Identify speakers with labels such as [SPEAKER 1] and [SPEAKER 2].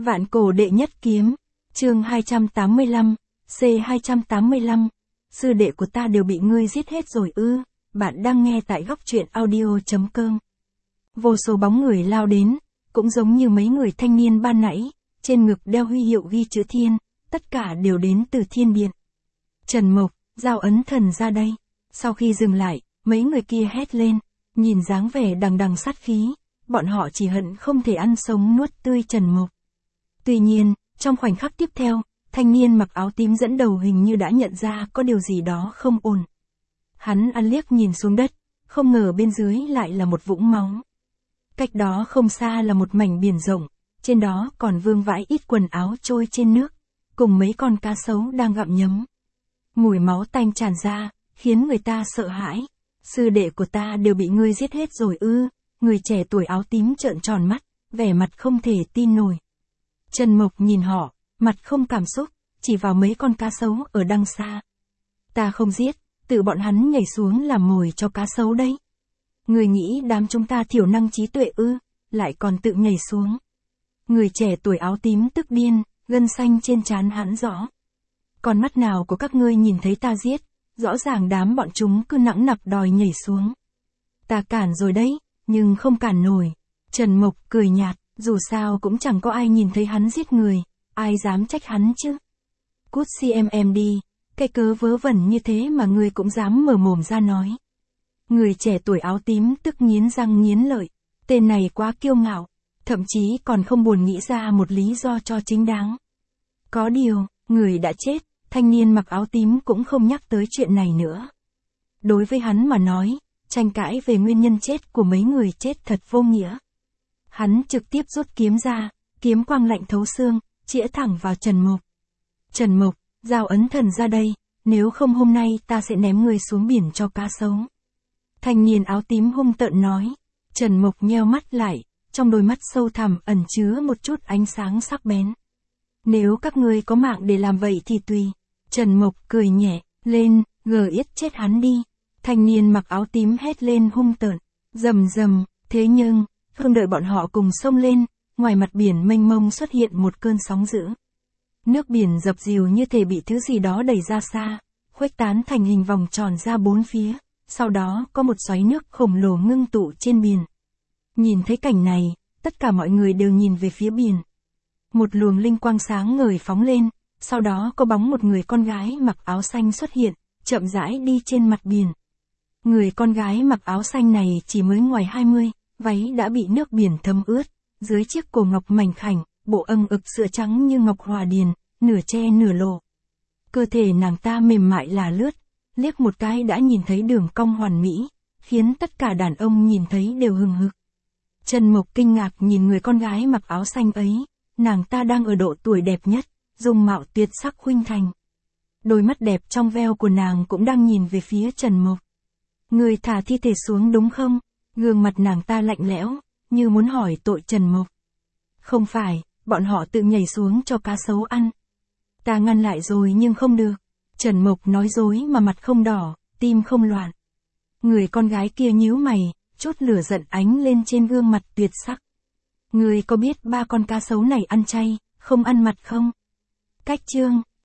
[SPEAKER 1] Vạn cổ đệ nhất kiếm, chương 285, C285, sư đệ của ta đều bị ngươi giết hết rồi ư, bạn đang nghe tại góc truyện audio.com. Vô số bóng người lao đến, cũng giống như mấy người thanh niên ban nãy, trên ngực đeo huy hiệu ghi chữ thiên, tất cả đều đến từ thiên điện. Trần Mộc, giao ấn thần ra đây. Sau khi dừng lại, mấy người kia hét lên, nhìn dáng vẻ đằng đằng sát khí, bọn họ chỉ hận không thể ăn sống nuốt tươi Trần Mộc. Tuy nhiên, trong khoảnh khắc tiếp theo, thanh niên mặc áo tím dẫn đầu hình như đã nhận ra có điều gì đó không ổn. Hắn ăn liếc nhìn xuống đất, không ngờ bên dưới lại là một vũng máu. Cách đó không xa là một mảnh biển rộng, trên đó còn vương vãi ít quần áo trôi trên nước, cùng mấy con cá sấu đang gặm nhấm. Mùi máu tanh tràn ra, khiến người ta sợ hãi. Sư đệ của ta đều bị ngươi giết hết rồi ư? Người trẻ tuổi áo tím trợn tròn mắt, vẻ mặt không thể tin nổi. Trần Mộc nhìn họ, mặt không cảm xúc, chỉ vào mấy con cá sấu ở đằng xa. Ta không giết, tự bọn hắn nhảy xuống làm mồi cho cá sấu đấy. Người nghĩ đám chúng ta thiểu năng trí tuệ ư, lại còn tự nhảy xuống. Người trẻ tuổi áo tím tức điên, gân xanh trên trán hắn rõ. Con mắt nào của các ngươi nhìn thấy ta giết, rõ ràng đám bọn chúng cứ nẵng nặc đòi nhảy xuống. Ta cản rồi đấy, nhưng không cản nổi. Trần Mộc cười nhạt, dù sao cũng chẳng có ai nhìn thấy hắn giết người, ai dám trách hắn chứ. Cút CMM đi, cái cớ vớ vẩn như thế mà ngươi cũng dám mở mồm ra nói. Người trẻ tuổi áo tím tức nghiến răng nghiến lợi, tên này quá kiêu ngạo, thậm chí còn không buồn nghĩ ra một lý do cho chính đáng. Có điều, người đã chết, thanh niên mặc áo tím cũng không nhắc tới chuyện này nữa. Đối với hắn mà nói, tranh cãi về nguyên nhân chết của mấy người chết thật vô nghĩa. Hắn trực tiếp rút kiếm ra, kiếm quang lạnh thấu xương, chĩa thẳng vào Trần Mộc. Trần Mộc, giao ấn thần ra đây, nếu không hôm nay ta sẽ ném người xuống biển cho cá sấu. Thanh niên áo tím hung tợn nói. Trần Mộc nheo mắt lại, trong đôi mắt sâu thẳm ẩn chứa một chút ánh sáng sắc bén. Nếu các ngươi có mạng để làm vậy thì tùy. Trần Mộc cười nhẹ, lên, yết chết hắn đi. Thanh niên mặc áo tím hét lên hung tợn, rầm rầm, thế nhưng, không đợi bọn họ cùng xông lên, ngoài mặt biển mênh mông xuất hiện một cơn sóng dữ. Nước biển dập dìu như thể bị thứ gì đó đẩy ra xa, khuếch tán thành hình vòng tròn ra bốn phía, sau đó có một xoáy nước khổng lồ ngưng tụ trên biển. Nhìn thấy cảnh này, tất cả mọi người đều nhìn về phía biển. Một luồng linh quang sáng ngời phóng lên, sau đó có bóng một người con gái mặc áo xanh xuất hiện, chậm rãi đi trên mặt biển. Người con gái mặc áo xanh này chỉ mới ngoài 20, váy đã bị nước biển thấm ướt, dưới chiếc cổ ngọc mảnh khảnh, bộ âng ực sữa trắng như ngọc hòa điền, nửa che nửa lộ. Cơ thể nàng ta mềm mại là lướt, liếc một cái đã nhìn thấy đường cong hoàn mỹ, khiến tất cả đàn ông nhìn thấy đều hừng hực. Trần Mộc kinh ngạc nhìn người con gái mặc áo xanh ấy, nàng ta đang ở độ tuổi đẹp nhất, dung mạo tuyệt sắc khuynh thành. Đôi mắt đẹp trong veo của nàng cũng đang nhìn về phía Trần Mộc. Người thả thi thể xuống đúng không? Gương mặt nàng ta lạnh lẽo, như muốn hỏi tội Trần Mộc. Không phải, bọn họ tự nhảy xuống cho cá sấu ăn. Ta ngăn lại rồi nhưng không được. Trần Mộc nói dối mà mặt không đỏ, tim không loạn. Người con gái kia nhíu mày, chút lửa giận ánh lên trên gương mặt tuyệt sắc. Người có biết 3 con cá sấu này ăn chay, không ăn mặt không? Cách chương